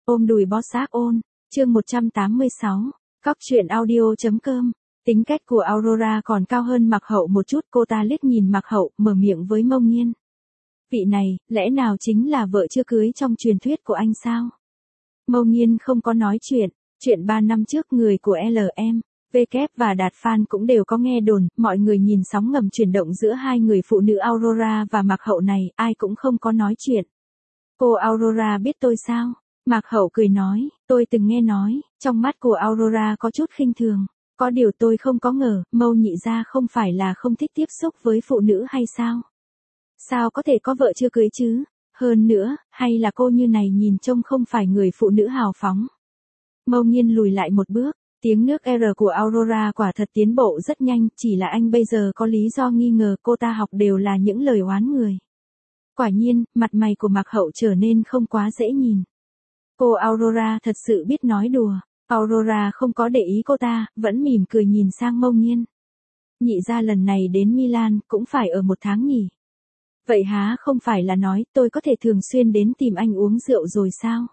Ôm đùi bó xác ôn, chương 186, cóc truyện audio.com. Tính cách của Aurora còn cao hơn Mạc Hậu một chút, cô ta liếc nhìn Mạc Hậu, mở miệng với Mông Nhiên. Vị này, lẽ nào chính là vợ chưa cưới trong truyền thuyết của anh sao? Mông Nhiên không có nói chuyện 3 năm trước người của LM, VK và Đạt Phan cũng đều có nghe đồn, mọi người nhìn sóng ngầm chuyển động giữa hai người phụ nữ Aurora và Mạc Hậu này, ai cũng không có nói chuyện. Cô Aurora biết tôi sao? Mạc Hậu cười nói, tôi từng nghe nói, trong mắt của Aurora có chút khinh thường. Có điều tôi không có ngờ, Mâu nhị gia không phải là không thích tiếp xúc với phụ nữ hay sao? Sao có thể có vợ chưa cưới chứ? Hơn nữa, hay là cô như này nhìn trông không phải người phụ nữ hào phóng? Mâu Nhiên lùi lại một bước, tiếng nước R của Aurora quả thật tiến bộ rất nhanh, chỉ là anh bây giờ có lý do nghi ngờ cô ta học đều là những lời oán người. Quả nhiên, mặt mày của Mạc Hậu trở nên không quá dễ nhìn. Cô Aurora thật sự biết nói đùa. Aurora không có để ý cô ta, vẫn mỉm cười nhìn sang Mông Nhiên. Nhị gia lần này đến Milan cũng phải ở 1 tháng nhỉ? Vậy há không phải là nói tôi có thể thường xuyên đến tìm anh uống rượu rồi sao?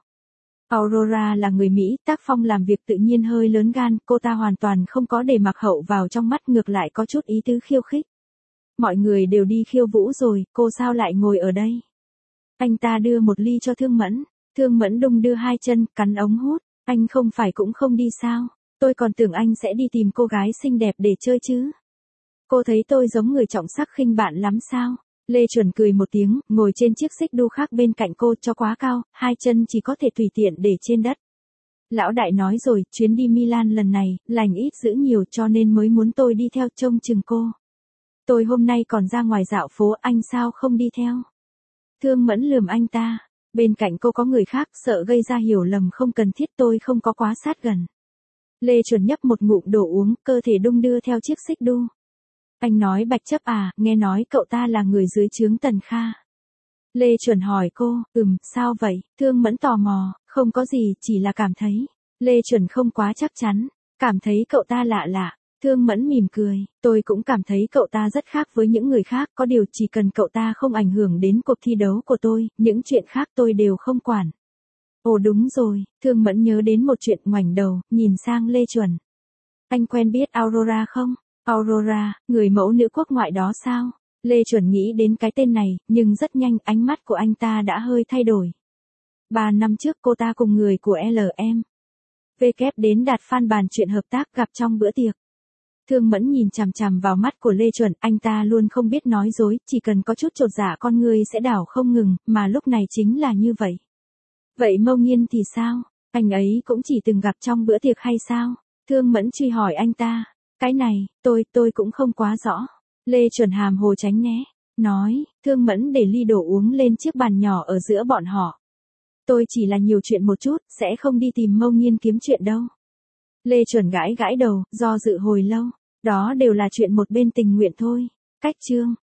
Aurora là người Mỹ, tác phong làm việc tự nhiên hơi lớn gan, cô ta hoàn toàn không có để Mạc Hậu vào trong mắt, ngược lại có chút ý tứ khiêu khích. Mọi người đều đi khiêu vũ rồi, cô sao lại ngồi ở đây? Anh ta đưa một ly cho Thương Mẫn đung đưa 2 chân, cắn ống hút. Anh không phải cũng không đi sao? Tôi còn tưởng anh sẽ đi tìm cô gái xinh đẹp để chơi chứ. Cô thấy tôi giống người trọng sắc khinh bạn lắm sao? Lê Chuẩn cười một tiếng, ngồi trên chiếc xích đu khác bên cạnh cô, cho quá cao, 2 chân chỉ có thể tùy tiện để trên đất. Lão đại nói rồi, chuyến đi Milan lần này, lành ít giữ nhiều cho nên mới muốn tôi đi theo trông chừng cô. Tôi hôm nay còn ra ngoài dạo phố, anh sao không đi theo? Thương Mẫn lườm anh ta. Bên cạnh cô có người khác, sợ gây ra hiểu lầm không cần thiết, tôi không có quá sát gần. Lê Chuẩn nhấp một ngụm đồ uống, cơ thể đung đưa theo chiếc xích đu. Anh nói Bạch Chấp à, nghe nói cậu ta là người dưới trướng Tần Kha. Lê Chuẩn hỏi cô, sao vậy? Thương Mẫn tò mò, không có gì, chỉ là cảm thấy. Lê Chuẩn không quá chắc chắn, cảm thấy cậu ta lạ lạ. Thương Mẫn mỉm cười, tôi cũng cảm thấy cậu ta rất khác với những người khác, có điều chỉ cần cậu ta không ảnh hưởng đến cuộc thi đấu của tôi, những chuyện khác tôi đều không quản. Ồ đúng rồi, Thương Mẫn nhớ đến một chuyện, ngoảnh đầu, nhìn sang Lê Chuẩn. Anh quen biết Aurora không? Aurora, người mẫu nữ quốc ngoại đó sao? Lê Chuẩn nghĩ đến cái tên này, nhưng rất nhanh ánh mắt của anh ta đã hơi thay đổi. 3 năm trước cô ta cùng người của LM. VK đến Đạt Phan bàn chuyện hợp tác, gặp trong bữa tiệc. Thương Mẫn nhìn chằm chằm vào mắt của Lê Chuẩn, anh ta luôn không biết nói dối, chỉ cần có chút chột dạ con người sẽ đảo không ngừng, mà lúc này chính là như vậy. Vậy Mông Nhiên thì sao? Anh ấy cũng chỉ từng gặp trong bữa tiệc hay sao? Thương Mẫn truy hỏi anh ta. Cái này, tôi cũng không quá rõ. Lê Chuẩn hàm hồ tránh né, nói, Thương Mẫn để ly đồ uống lên chiếc bàn nhỏ ở giữa bọn họ. Tôi chỉ là nhiều chuyện một chút, sẽ không đi tìm Mông Nhiên kiếm chuyện đâu. Lê Chuẩn gãi gãi đầu, do dự hồi lâu. Đó đều là chuyện một bên tình nguyện thôi. Cách chương.